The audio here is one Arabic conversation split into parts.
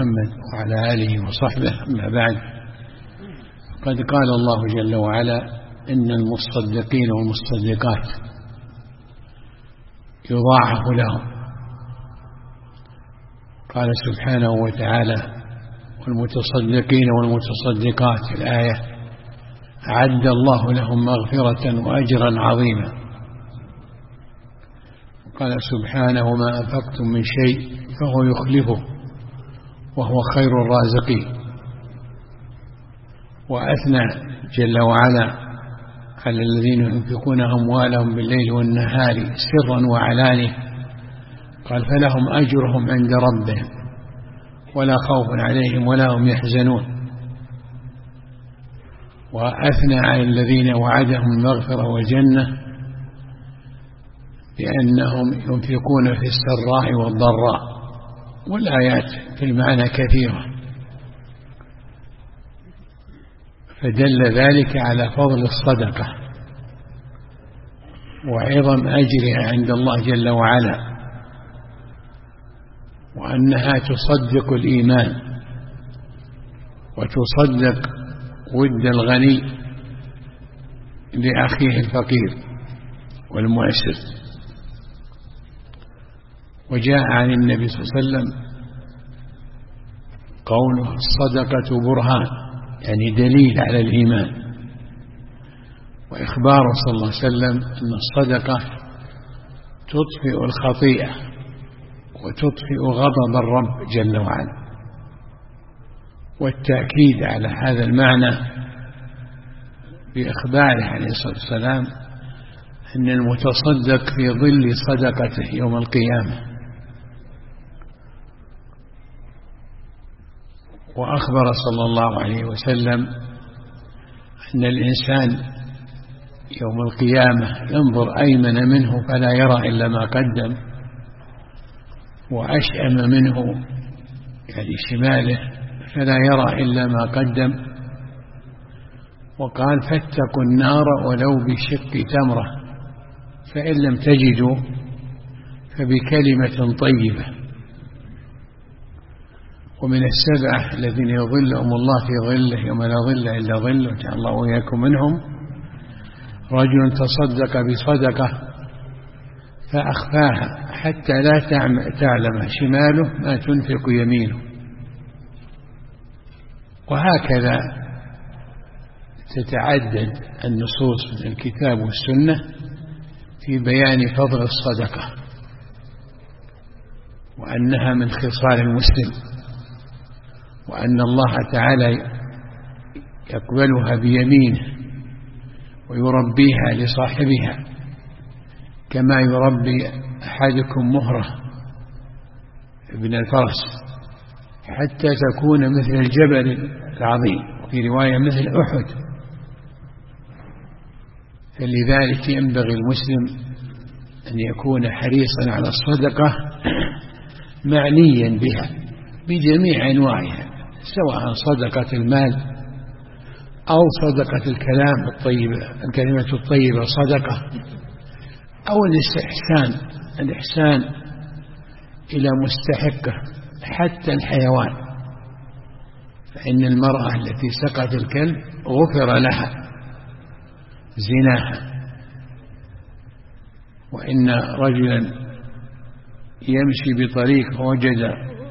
محمد وعلى آله وصحبه. أما بعد، قد قال الله جل وعلا: إن المصدقين والمصدقات يضاعف لهم. قال سبحانه وتعالى: والمتصدقين والمتصدقات، الآية: أعد الله لهم مغفرة وأجرا عظيما. قال سبحانه: ما أنفقتم من شيء فهو يخلفه وهو خير الرازقين. وأثنى جل وعلا على الذين ينفقون أموالهم بالليل والنهار سرا وعلانية، قال: فلهم أجرهم عند ربهم ولا خوف عليهم ولا هم يحزنون. وأثنى على الذين وعدهم المغفرة والجنة بأنهم ينفقون في السراء والضراء، والآيات في المعنى كثيرة، فدل ذلك على فضل الصدقة وعظم أجرها عند الله جل وعلا، وأنها تصدق الإيمان وتصدق ود الغني لأخيه الفقير والمعسر. وجاء عن النبي صلى الله عليه وسلم قوله: الصدقة برهان، يعني دليل على الإيمان. وإخباره صلى الله عليه وسلم أن الصدقة تطفئ الخطيئة وتطفئ غضب الرب جل وعلا. والتأكيد على هذا المعنى بإخباره عليه الصلاة والسلام أن المتصدق في ظل صدقته يوم القيامة. وأخبر صلى الله عليه وسلم أن الإنسان يوم القيامة ينظر أيمن منه فلا يرى إلا ما قدم، وأشأم منه يعني شماله فلا يرى إلا ما قدم. وقال: فاتقوا النار ولو بشق تمرة، فإن لم تجدوا فبكلمة طيبة. ومن السبعة الذين يظلهم الله في ظله يوم لا ظل إلا ظله، وجعل الله وإياكم منهم: رجل تصدق بصدقة فأخفاها حتى لا تعلم شماله ما تنفق يمينه. وهكذا تتعدد النصوص من الكتاب والسنة في بيان فضل الصدقة، وأنها من خصال المسلم، وأن الله تعالى يقبلها بيمينه ويربيها لصاحبها كما يربي أحدكم مهره ابن الفرس حتى تكون مثل الجبل العظيم، وفي رواية مثل أحد. فلذلك ينبغي المسلم أن يكون حريصا على الصدقة معنيا بها بجميع أنواعها، سواء صدقة المال أو صدقة الكلام الطيب، الكلمة الطيبة صدقة، أو الإحسان إلى مستحقه حتى الحيوان. فإن المرأة التي سقت الكلب غفر لها زناها. وإن رجلا يمشي بطريق فوجد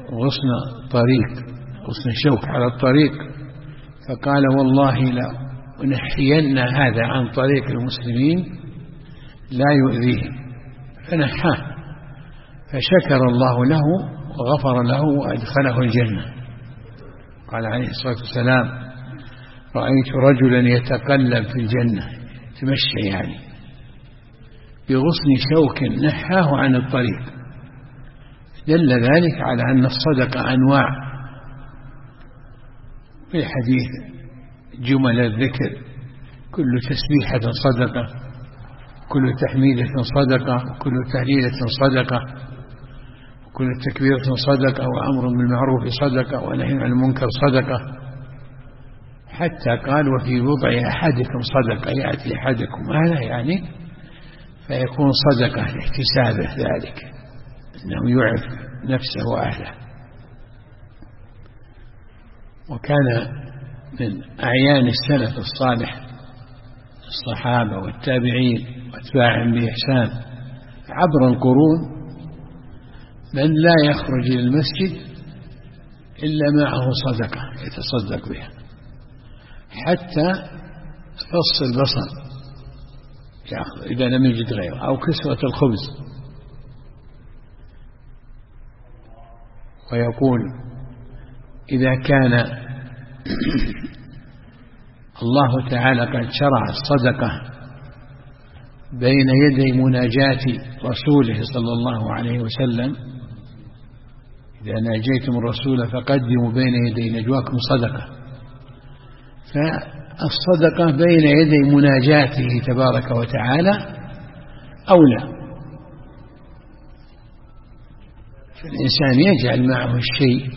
غصن شوك على الطريق، فقال: والله لا أنحين هذا عن طريق المسلمين لا يؤذيهم، فنحاه، فشكر الله له وغفر له وأدخله الجنة. قال عليه الصلاة والسلام: رأيت رجلا يتقلب في الجنة، تمشي يعني بغصن شوك نحاه عن الطريق. دل ذلك على أن الصدقة أنواع. في حديث جمل الذكر: كل تسبيحة صدقة، كل تحميدة صدقة، كل تهليلة صدقة، كل تكبيرة صدقة، وأمر بالمعروف صدقة، ونهي عن المنكر صدقة. حتى قال: وفي وضع أحدكم صدقة، يأتي أحدكم هذا يعني فيكون صدقة لاحتسابه ذلك، أنه يعف نفسه وأهله. وكان من أعيان السلف الصالح الصحابة والتابعين واتباعهم بإحسان عبر القرون من لا يخرج إلى المسجد إلا معه صدقة يتصدق بها، حتى فص البصل يأخذ إذا لم يجد غيره، أو كسوة الخبز. ويقول إذا كان الله تعالى قد شرع الصدقة بين يدي مناجاة رسوله صلى الله عليه وسلم، إذا ناجيتم الرسول فقدموا بين يدي نجواكم صدقة، فالصدقة بين يدي مناجاته تبارك وتعالى أولى. فالإنسان يجعل معه الشيء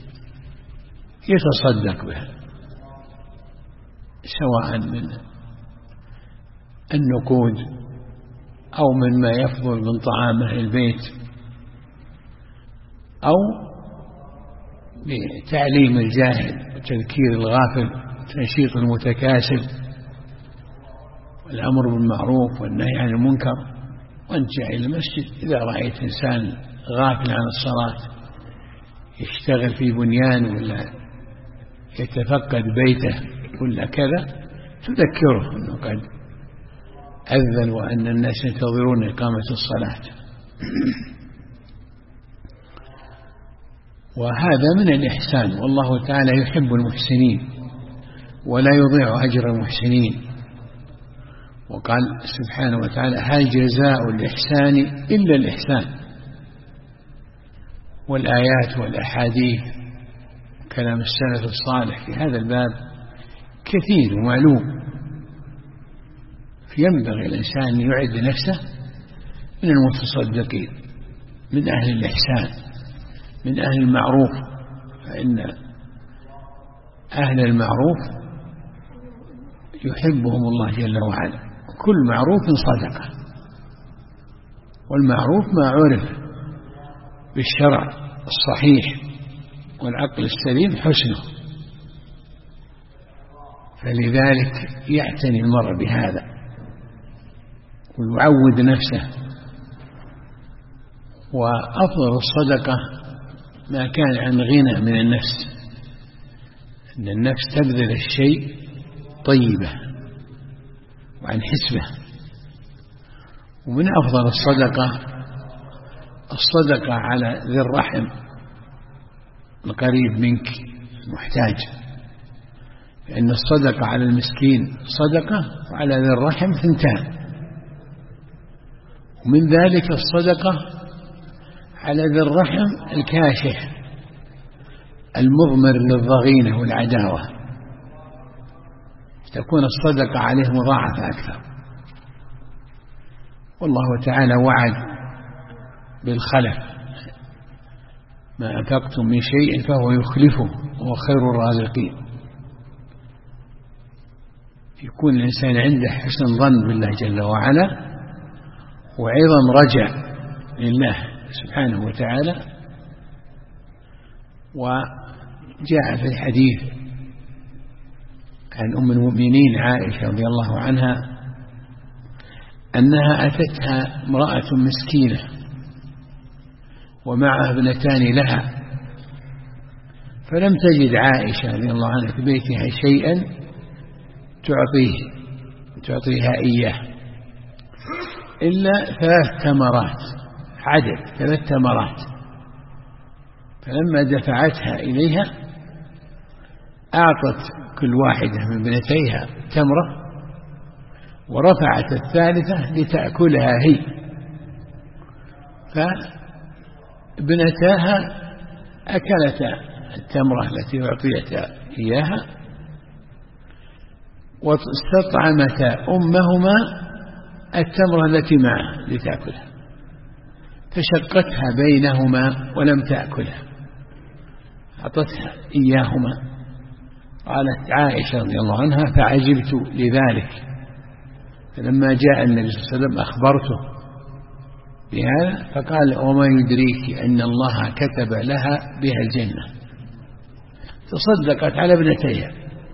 يتصدق به، سواء من النقود أو مما يفضل من طعام أهل البيت، أو بتعليم الجاهل وتذكير الغافل وتنشيط المتكاسل والأمر بالمعروف والنهي عن المنكر. وأنت جاء إلى المسجد إذا رأيت إنسان غافل عن الصلاة يشتغل في بنيان ولا يتفقد بيته ولا كذا، تذكره أنه قد أذن وأن الناس ينتظرون إقامة الصلاة. وهذا من الإحسان، والله تعالى يحب المحسنين ولا يضيع أجر المحسنين. وقال سبحانه وتعالى: هل جزاء الإحسان إلا الإحسان. والآيات والأحاديث كلام السلف الصالح في هذا الباب كثير ومعلوم، فينبغي الإنسان أن يعد نفسه من المتصدقين، من أهل الإحسان، من أهل المعروف، فإن أهل المعروف يحبهم الله جل وعلا. كل معروف صدقة، والمعروف ما عرف بالشرع الصحيح والعقل السليم حسنه، فلذلك يعتني المرء بهذا ويعود نفسه. وأفضل الصدقة ما كان عن غنى من النفس، أن النفس تبذل الشيء طيبة وعن حسبه. ومن أفضل الصدقة على ذي الرحم القريب منك المحتاج، لأن الصدقة على المسكين صدقة، وعلى ذي الرحم ثنتان. ومن ذلك الصدقة على ذي الرحم الكاشح المضمر للضغينة والعداوة، تكون الصدقة عليه مضاعفة أكثر. والله تعالى وعد بالخلف: ما أنفقتم من شيء فهو يخلفه وهو خير الرازقين. يكون الإنسان عنده حسن ظن بالله جل وعلا وعظم رجع لله سبحانه وتعالى. وجاء في الحديث عن أم المؤمنين عائشة رضي الله عنها أنها أتتها امرأة مسكينة ومعها ابنتان لها، فلم تجد عائشة رضي الله عنها في بيتها شيئا تعطيها إياه إلا 3 تمرات، عدد 3 تمرات. فلما دفعتها إليها أعطت كل واحدة من ابنتيها تمرة، ورفعت الثالثة لتأكلها هي، فابنتاها أكلتا التمرة التي أعطيتها إياها، واستطعمتا أمهما التمرة التي معها لتأكلها، فشقتها بينهما ولم تأكلها، أعطتها إياهما. قالت عائشة رضي الله عنها: فعجبت لذلك، فلما جاء النبي صلى الله عليه وسلم أخبرته بهذا، فقال: وما يدريك أن الله كتب لها بها الجنة. تصدقت على ابنتيها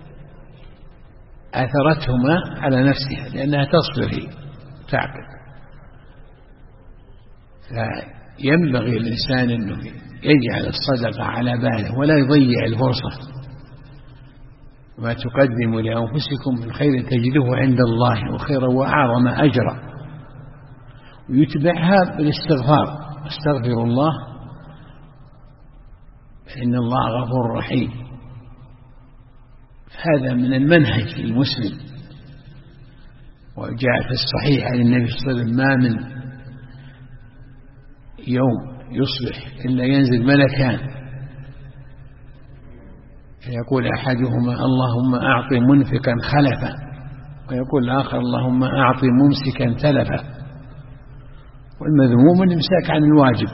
آثرتهما على نفسها لأنها تصبر هي تعقل. فينبغي الإنسان أنه يجعل الصدقة على باله ولا يضيع الفرصة. ما تقدموا لأنفسكم من خير تجدوه عند الله وخيرا وأعظم أجرا. ويتبعها بالاستغفار، استغفر الله فإن الله غفور رحيم. هذا من المنهج المسلم. وجاء في الصحيح عن النبي صلى الله عليه وسلم ما من يوم يصبح إلا ينزل ملكان فيقول أحدهما اللهم أعط منفقا خلفا، ويقول الآخر اللهم أعط ممسكا تلفا. والمذموم الإمساك عن الواجب.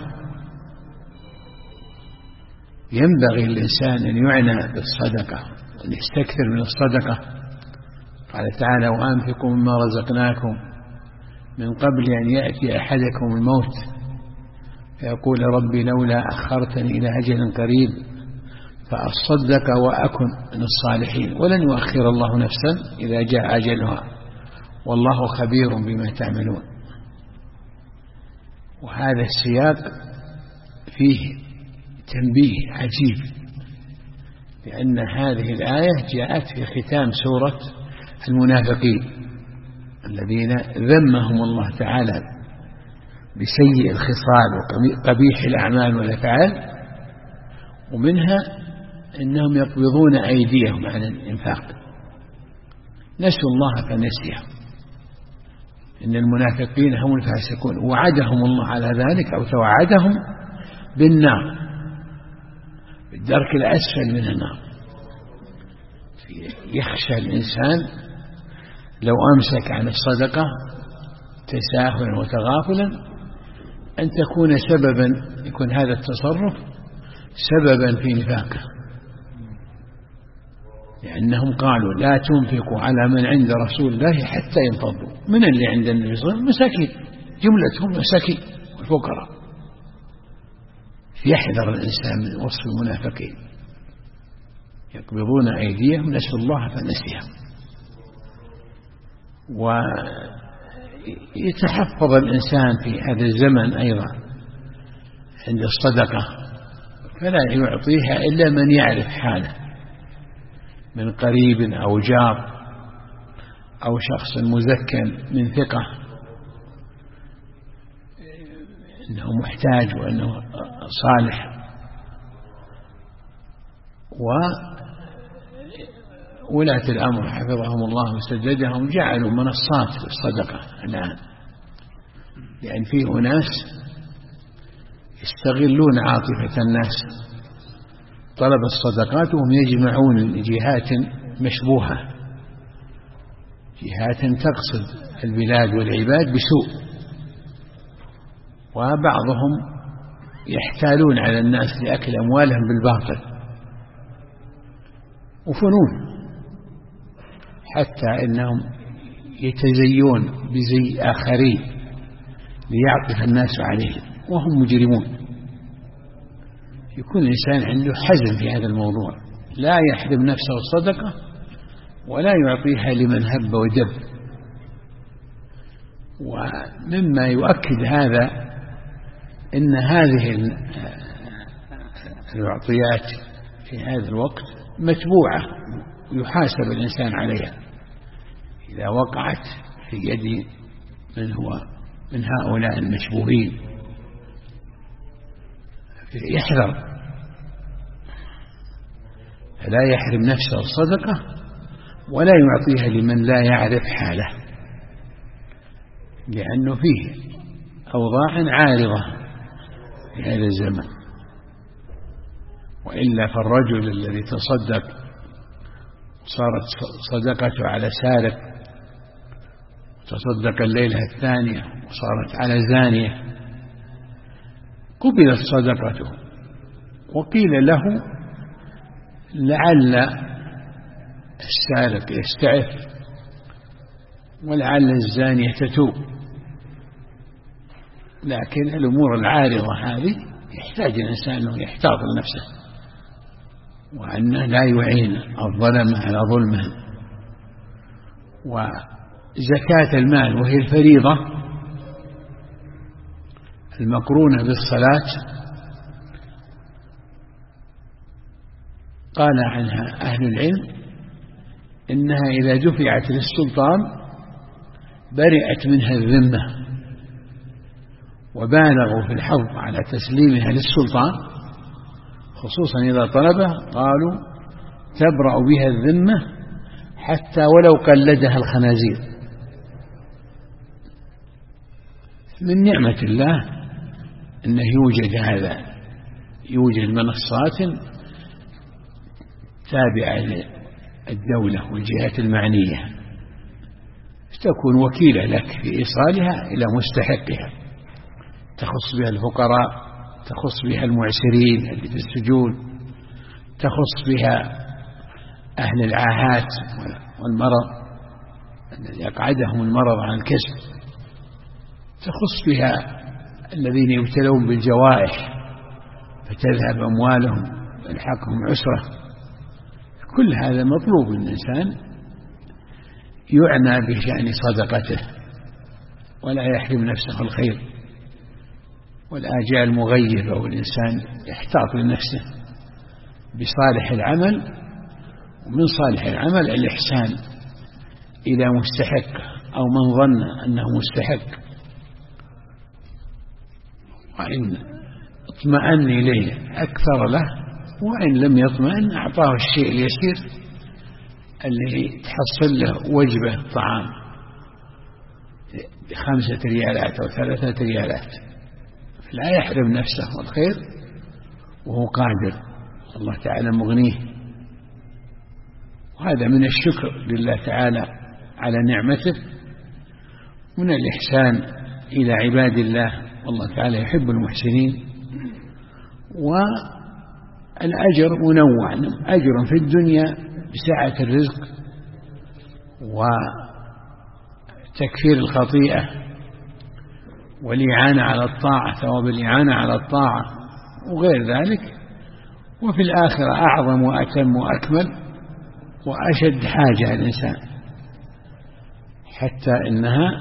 ينبغي الإنسان أن يعنى بالصدقة وأن يستكثر من الصدقة. قال تعالى وأنفقوا مما رزقناكم من قبل أن يأتي أحدكم الموت فيقول ربي لولا أخرتني إلى أجل قريب فأصدق وأكن من الصالحين ولن يؤخر الله نفسا إذا جاء أجلها والله خبير بما تعملون. وهذا السياق فيه تنبيه عجيب، لأن هذه الآية جاءت في ختام سورة المنافقين الذين ذمهم الله تعالى بسيء الخصال وقبيح الأعمال والأفعال، ومنها أنهم يقبضون أيديهم عن الإنفاق، نسوا الله فنسيهم. إن المنافقين هم الفاسقون، وعدهم الله على ذلك أو توعدهم بالنار بالدرك الأسفل من النار. يخشى الإنسان لو أمسك عن الصدقة تساهلا وتغافلا أن تكون سببا، يكون هذا التصرف سببا في نفاقه، لأنهم قالوا لا تنفقوا على من عند رسول الله حتى ينفضوا. من اللي عند النبي صلى الله عليه وسلم؟ مساكين، جملتهم مساكين والفقراء. يحذر الإنسان من وصف المنافقين، يقبضون أيديهم نسوا الله فنسيهم. ويتحفظ الإنسان في هذا الزمن أيضا عند الصدقة، فلا يعطيها إلا من يعرف حاله من قريب أو جار أو شخص مزكى من ثقة أنه محتاج وأنه صالح. وولاة الأمر حفظهم الله وسددهم جعلوا منصات للصدقة الآن، لأن فيه ناس يستغلون عاطفة الناس طلب الصدقات وهم يجمعون جهات مشبوهة، جهات تقصد البلاد والعباد بسوء، وبعضهم يحتالون على الناس لأكل أموالهم بالباطل، وفنون حتى إنهم يتزيون بزي آخرين ليعطف الناس عليهم وهم مجرمون. يكون الإنسان عنده حزم في هذا الموضوع، لا يحرم نفسه الصدقة ولا يعطيها لمن هب ودب. ومما يؤكد هذا إن هذه العطيات في هذا الوقت متبوعة ويحاسب الإنسان عليها إذا وقعت في يد من هو من هؤلاء المشبوهين. يحذر فلا يحرم نفسه الصدقة ولا يعطيها لمن لا يعرف حاله، لأنه فيه أوضاع عارضة في هذا الزمن. وإلا فالرجل الذي تصدق صارت صدقته على سارق، تصدق الليلة الثانية وصارت على زانية، قبلت صدقته وقيل له لعل السارق يستعف ولعل الزانية تتوب. لكن الأمور العارضة هذه يحتاج الإنسان أنه يحتاط لنفسه. وأنه لا يعين الظلم على ظلمهم. وزكاة المال وهي الفريضة المقرونة بالصلاة قال عنها أهل العلم إنها إذا دفعت للسلطان برئت منها الذمة، وبالغوا في الحظ على تسليمها للسلطان، خصوصا إذا طلبه قالوا تبرأ بها الذمة حتى ولو قلدها الخنازير. من نعمة الله أنه يوجد هذا، يوجد منصات تابعة للدولة والجهات المعنية تكون وكيلة لك في إيصالها إلى مستحقها، تخص بها الفقراء، تخص بها المعسرين اللي في السجون، تخص بها أهل العاهات والمرض الذي يقعدهم المرض عن الكسب، تخص بها الذين يبتلون بالجوائح فتذهب أموالهم ويلحقهم عسرة. كل هذا مطلوب من الإنسان يعنى بشأن صدقته ولا يحرم نفسه الخير. والآجال مغيبة والإنسان يحتاط لنفسه بصالح العمل، ومن صالح العمل الإحسان إلى مستحق أو من ظن أنه مستحق، وإن اطمأن إليه أكثر له، وإن لم يطمئن أعطاه الشيء اليسير اللي تحصل له وجبة طعام ب5 ريالات أو 3 ريالات، لا يحرم نفسه الخير وهو قادر، الله تعالى مغنيه. وهذا من الشكر لله تعالى على نعمته، من الإحسان إلى عباد الله، والله تعالى يحب المحسنين. والأجر منوع، أجر في الدنيا بسعة الرزق وتكفير الخطيئة والإعانة على الطاعة، ثواب الإعانة على الطاعة وغير ذلك. وفي الآخرة أعظم وأتم وأكمل وأشد حاجة الإنسان، حتى إنها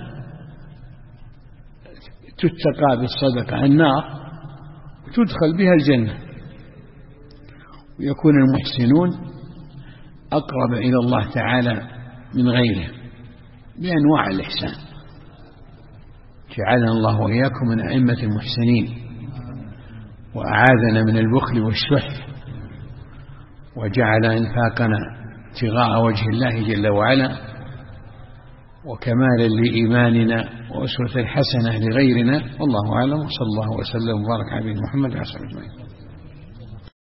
تتقى بالصدقة النار وتدخل بها الجنة، ويكون المحسنون أقرب إلى الله تعالى من غيره بأنواع الإحسان. جعلنا الله وإياكم من أئمة المحسنين، وأعاذنا من البخل والشح، وجعل إنفاقنا ابتغاء وجه الله جل وعلا وكمالا لإيماننا وأسوة حسنة لغيرنا. والله أعلم، وصلى الله وسلم وبارك على محمد وعلى آله وصحبه أجمعين.